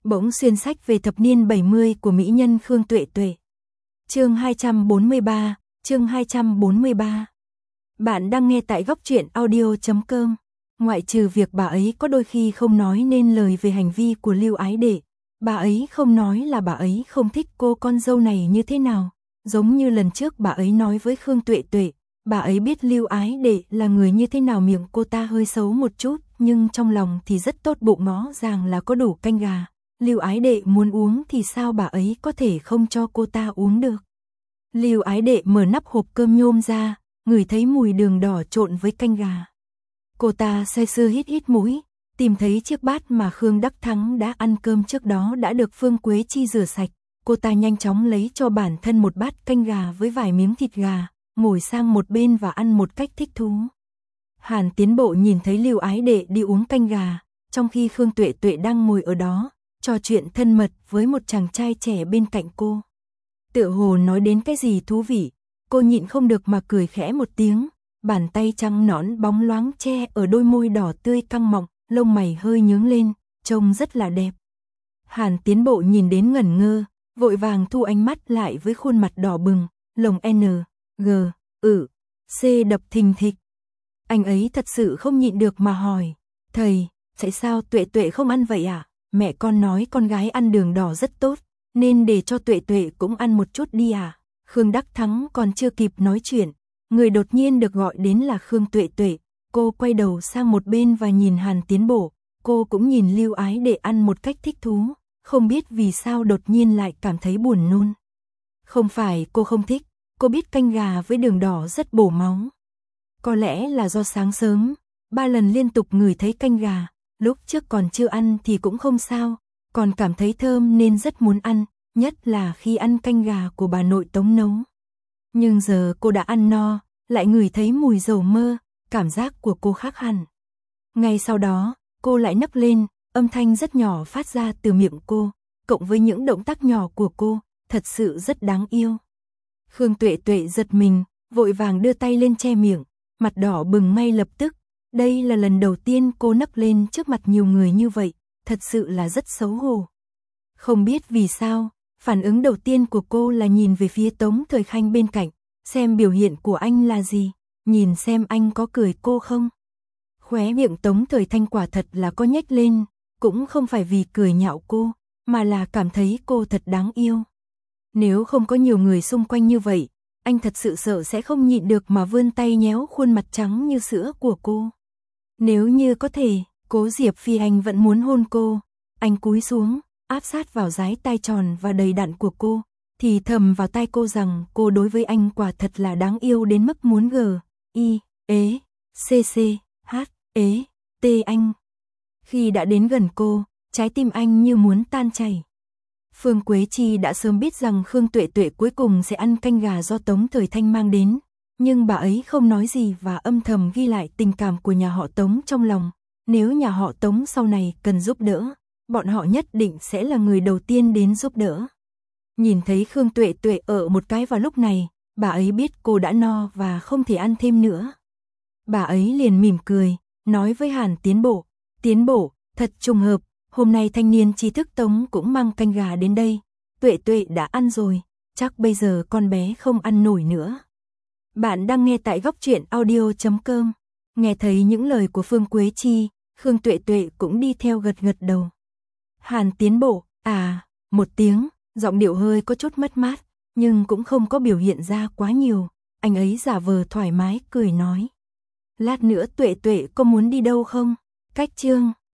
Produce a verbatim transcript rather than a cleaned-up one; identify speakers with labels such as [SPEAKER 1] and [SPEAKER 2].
[SPEAKER 1] Bỗng xuyên sách về thập niên bảy mươi của mỹ nhân Khương Tuệ Tuệ. Chương hai trăm bốn mươi ba, chương hai trăm bốn mươi ba. Bạn đang nghe tại góc truyện audio chấm com. Ngoại trừ việc bà ấy có đôi khi không nói nên lời về hành vi của Lưu Ái Đệ, bà ấy không nói là bà ấy không thích cô con dâu này như thế nào. Giống như lần trước bà ấy nói với Khương Tuệ Tuệ, bà ấy biết Lưu Ái Đệ là người như thế nào, miệng cô ta hơi xấu một chút, nhưng trong lòng thì rất tốt bụng, ngó ràng là có đủ canh gà. Lưu Ái Đệ muốn uống thì sao bà ấy có thể không cho cô ta uống được. Lưu Ái Đệ mở nắp hộp cơm nhôm ra, ngửi thấy mùi đường đỏ trộn với canh gà. Cô ta say sưa hít hít mũi, tìm thấy chiếc bát mà Khương Đắc Thắng đã ăn cơm trước đó đã được Phương Quế Chi rửa sạch. Cô ta nhanh chóng lấy cho bản thân một bát canh gà với vài miếng thịt gà, ngồi sang một bên và ăn một cách thích thú. Hàn Tiến Bộ nhìn thấy Lưu Ái Đệ đi uống canh gà, trong khi Khương Tuệ Tuệ đang ngồi ở đó, trò chuyện thân mật với một chàng trai trẻ bên cạnh cô. Tựa hồ nói đến cái gì thú vị, cô nhịn không được mà cười khẽ một tiếng, bàn tay trắng nõn bóng loáng che ở đôi môi đỏ tươi căng mọng, lông mày hơi nhướng lên, trông rất là đẹp. Hàn Tiến Bộ nhìn đến ngẩn ngơ, vội vàng thu ánh mắt lại với khuôn mặt đỏ bừng, lồng N, G, ử, C đập thình thịch. Anh ấy thật sự không nhịn được mà hỏi, thầy, tại sao Tuệ Tuệ không ăn vậy à? Mẹ con nói con gái ăn đường đỏ rất tốt, nên để cho Tuệ Tuệ cũng ăn một chút đi à? Khương Đắc Thắng còn chưa kịp nói chuyện, người đột nhiên được gọi đến là Khương Tuệ Tuệ. Cô quay đầu sang một bên và nhìn Hàn Tiến Bộ, cô cũng nhìn Lưu Ái Đệ ăn một cách thích thú, không biết vì sao đột nhiên lại cảm thấy buồn nôn. Không phải cô không thích, cô biết canh gà với đường đỏ rất bổ máu. Có lẽ là do sáng sớm, ba lần liên tục ngửi thấy canh gà, lúc trước còn chưa ăn thì cũng không sao, còn cảm thấy thơm nên rất muốn ăn, nhất là khi ăn canh gà của bà nội Tống nấu. Nhưng giờ cô đã ăn no, lại ngửi thấy mùi dầu mơ, cảm giác của cô khác hẳn. Ngay sau đó, cô lại nấc lên, âm thanh rất nhỏ phát ra từ miệng cô, cộng với những động tác nhỏ của cô, thật sự rất đáng yêu. Khương Tuệ Tuệ giật mình, vội vàng đưa tay lên che miệng, mặt đỏ bừng ngay lập tức. Đây là lần đầu tiên cô nấc lên trước mặt nhiều người như vậy, thật sự là rất xấu hổ. Không biết vì sao, phản ứng đầu tiên của cô là nhìn về phía Tống Thời Khanh bên cạnh, xem biểu hiện của anh là gì, nhìn xem anh có cười cô không. Khóe miệng Tống Thời Thanh quả thật là có nhếch lên, cũng không phải vì cười nhạo cô, mà là cảm thấy cô thật đáng yêu. Nếu không có nhiều người xung quanh như vậy, anh thật sự sợ sẽ không nhịn được mà vươn tay nhéo khuôn mặt trắng như sữa của cô. Nếu như có thể, Cố Diệp Phi Anh vẫn muốn hôn cô. Anh cúi xuống, áp sát vào dái tai tròn và đầy đặn của cô, thì thầm vào tai cô rằng cô đối với anh quả thật là đáng yêu đến mức muốn g, i, ế, cc, h, ế, t anh. Khi đã đến gần cô, trái tim anh như muốn tan chảy. Phương Quế Chi đã sớm biết rằng Khương Tuệ Tuệ cuối cùng sẽ ăn canh gà do Tống Thời Thanh mang đến, nhưng bà ấy không nói gì và âm thầm ghi lại tình cảm của nhà họ Tống trong lòng. Nếu nhà họ Tống sau này cần giúp đỡ, bọn họ nhất định sẽ là người đầu tiên đến giúp đỡ. Nhìn thấy Khương Tuệ Tuệ ở một cái vào lúc này, bà ấy biết cô đã no và không thể ăn thêm nữa. Bà ấy liền mỉm cười, nói với Hàn Tiến Bộ, Tiến Bộ, thật trùng hợp, hôm nay thanh niên trí thức Tống cũng mang canh gà đến đây. Tuệ Tuệ đã ăn rồi, chắc bây giờ con bé không ăn nổi nữa. Bạn đang nghe tại góc truyện audio chấm com. Nghe thấy những lời của Phương Quế Chi, Khương Tuệ Tuệ cũng đi theo gật gật đầu. Hàn Tiến Bộ, à, một tiếng, giọng điệu hơi có chút mất mát, nhưng cũng không có biểu hiện ra quá nhiều. Anh ấy giả vờ thoải mái cười nói. Lát nữa Tuệ Tuệ có muốn đi đâu không? Cách chương